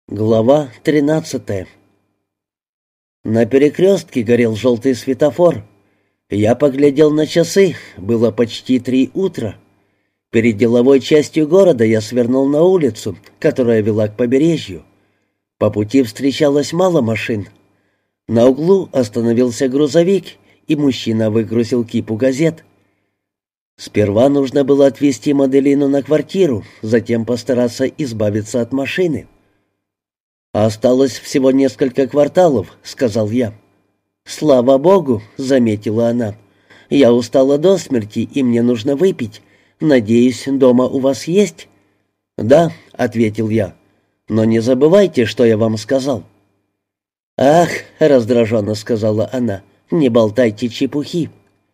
Глава 13. На перекрестке горел желтый светофор. Я поглядел на часы, было почти 3 утра. Перед деловой частью города я свернул на улицу, которая вела к побережью. По пути встречалось мало машин. На углу остановился грузовик, и мужчина выгрузил кипу газет. Сперва нужно было отвезти Маделину на квартиру, затем постараться избавиться от машины. «Осталось всего несколько кварталов», — сказал я. «Слава богу», — заметила она. «Я устала до смерти, и мне нужно выпить. Надеюсь, дома у вас есть?» «Да», — ответил я. «Но не забывайте, что я вам сказал». «Ах», — раздраженно сказала она, — «не болтайте чепухи».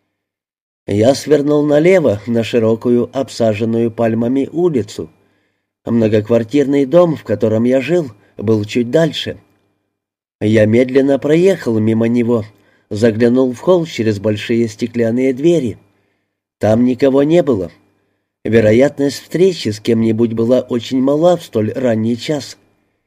Я свернул налево на широкую, обсаженную пальмами улицу. Многоквартирный дом, в котором я жил, был чуть дальше. Я медленно проехал мимо него, заглянул в холл через большие стеклянные двери. Там никого не было. Вероятность встречи с кем-нибудь была очень мала в столь ранний час.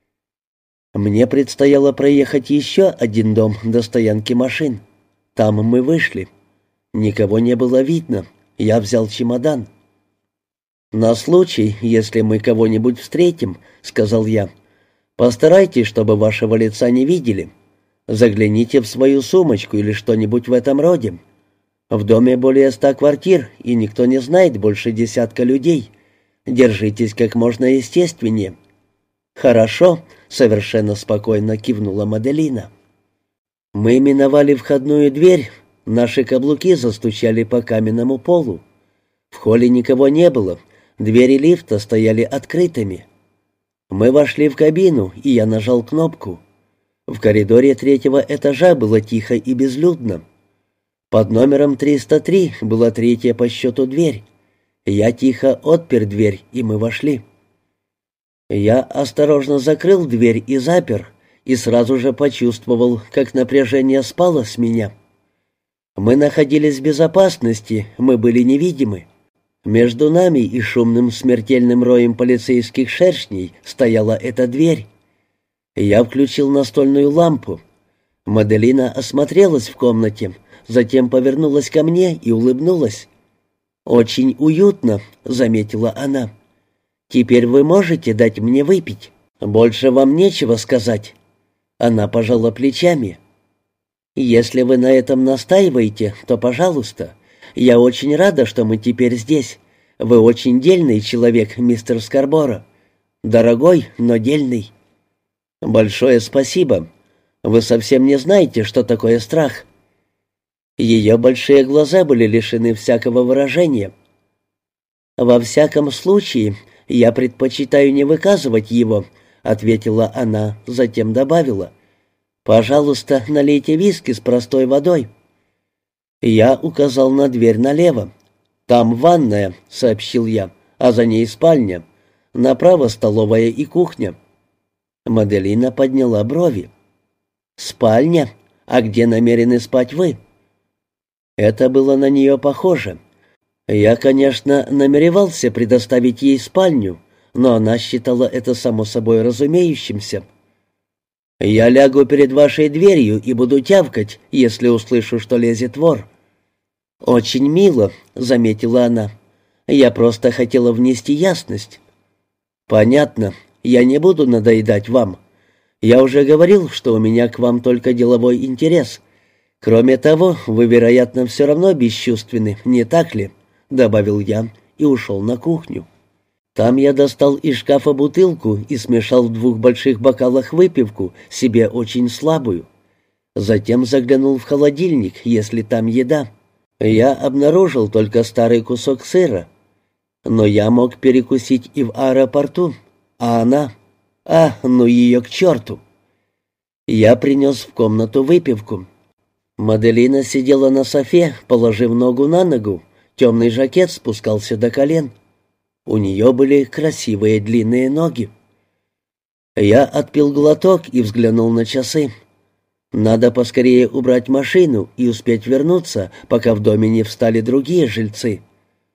Мне предстояло проехать еще один дом до стоянки машин. Там мы вышли. Никого не было видно. Я взял чемодан. «На случай, если мы кого-нибудь встретим», — сказал я, — «постарайтесь, чтобы вашего лица не видели. Загляните в свою сумочку или что-нибудь в этом роде. В доме более 100 квартир, и никто не знает больше десятка людей. Держитесь как можно естественнее». «Хорошо», — совершенно спокойно кивнула Маделина. Мы миновали входную дверь, наши каблуки застучали по каменному полу. В холле никого не было, двери лифта стояли открытыми. Мы вошли в кабину, и я нажал кнопку. В коридоре 3-го этажа было тихо и безлюдно. Под номером 303 была 3-я по счету дверь. Я тихо отпер дверь, и мы вошли. Я осторожно закрыл дверь и запер, и сразу же почувствовал, как напряжение спало с меня. Мы находились в безопасности, мы были невидимы. Между нами и шумным смертельным роем полицейских шершней стояла эта дверь. Я включил настольную лампу. Маделина осмотрелась в комнате, затем повернулась ко мне и улыбнулась. «Очень уютно», — заметила она. «Теперь вы можете дать мне выпить? Больше вам нечего сказать». Она пожала плечами. «Если вы на этом настаиваете, то пожалуйста. Я очень рада, что мы теперь здесь. Вы очень дельный человек, мистер Скарборо. Дорогой, но дельный». «Большое спасибо. Вы совсем не знаете, что такое страх». Ее большие глаза были лишены всякого выражения. «Во всяком случае, я предпочитаю не выказывать его», — ответила она, затем добавила. «Пожалуйста, налейте виски с простой водой». Я указал на дверь налево. «Там ванная», — сообщил я, — «а за ней спальня. Направо столовая и кухня». Маделина подняла брови. «Спальня? А где намерены спать вы?» Это было на нее похоже. Я, конечно, намеревался предоставить ей спальню, но она считала это само собой разумеющимся. «Я лягу перед вашей дверью и буду тявкать, если услышу, что лезет вор». «Очень мило», — заметила она. «Я просто хотела внести ясность». «Понятно. Я не буду надоедать вам. Я уже говорил, что у меня к вам только деловой интерес. Кроме того, вы, вероятно, все равно бесчувственны, не так ли?» — добавил я и ушел на кухню. Там я достал из шкафа бутылку и смешал в 2 больших бокалах выпивку, себе очень слабую. Затем заглянул в холодильник, если там еда. Я обнаружил только старый кусок сыра. Но я мог перекусить и в аэропорту, а она... ну ее к черту! Я принес в комнату выпивку. Маделина сидела на софе, положив ногу на ногу. Темный жакет спускался до колен. У нее были красивые длинные ноги. Я отпил глоток и взглянул на часы. Надо поскорее убрать машину и успеть вернуться, пока в доме не встали другие жильцы.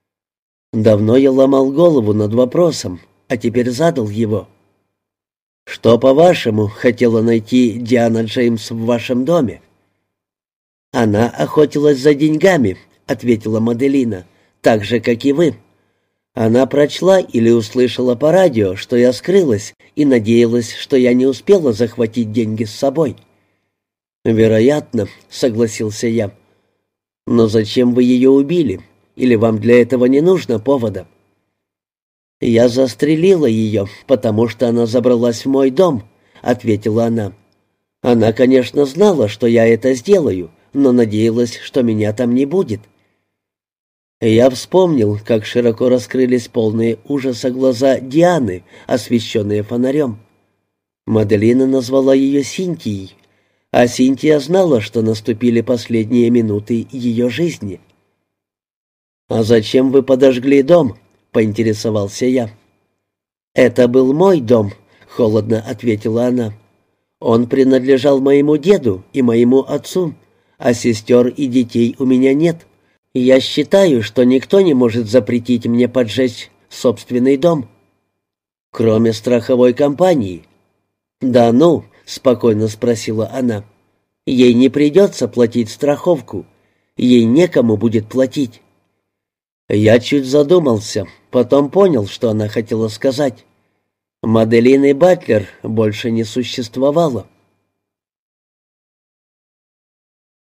Давно я ломал голову над вопросом, а теперь задал его. Что, по-вашему, хотела найти Диана Джеймс в вашем доме?» «Она охотилась за деньгами», — ответила Маделина, — «так же, как и вы. Она прочла или услышала по радио, что я скрылась, и надеялась, что я не успела захватить деньги с собой». «Вероятно», — согласился я. «Но зачем вы ее убили? Или вам для этого не нужно повода?» «Я застрелила ее, потому что она забралась в мой дом», — ответила она. «Она, конечно, знала, что я это сделаю, но надеялась, что меня там не будет». Я вспомнил, как широко раскрылись полные ужаса глаза Дианы, освещенные фонарем. Маделина назвала ее Синтией, а Синтия знала, что наступили последние минуты ее жизни. «А зачем вы подожгли дом?» — поинтересовался я. «Это был мой дом», — холодно ответила она. «Он принадлежал моему деду и моему отцу, а сестер и детей у меня нет. Я считаю, что никто не может запретить мне поджечь собственный дом». «Кроме страховой компании». «Да ну», — спокойно спросила она. «Ей не придется платить страховку. Ей некому будет платить». Я чуть задумался, потом понял, что она хотела сказать. Маделины Батлер больше не существовало.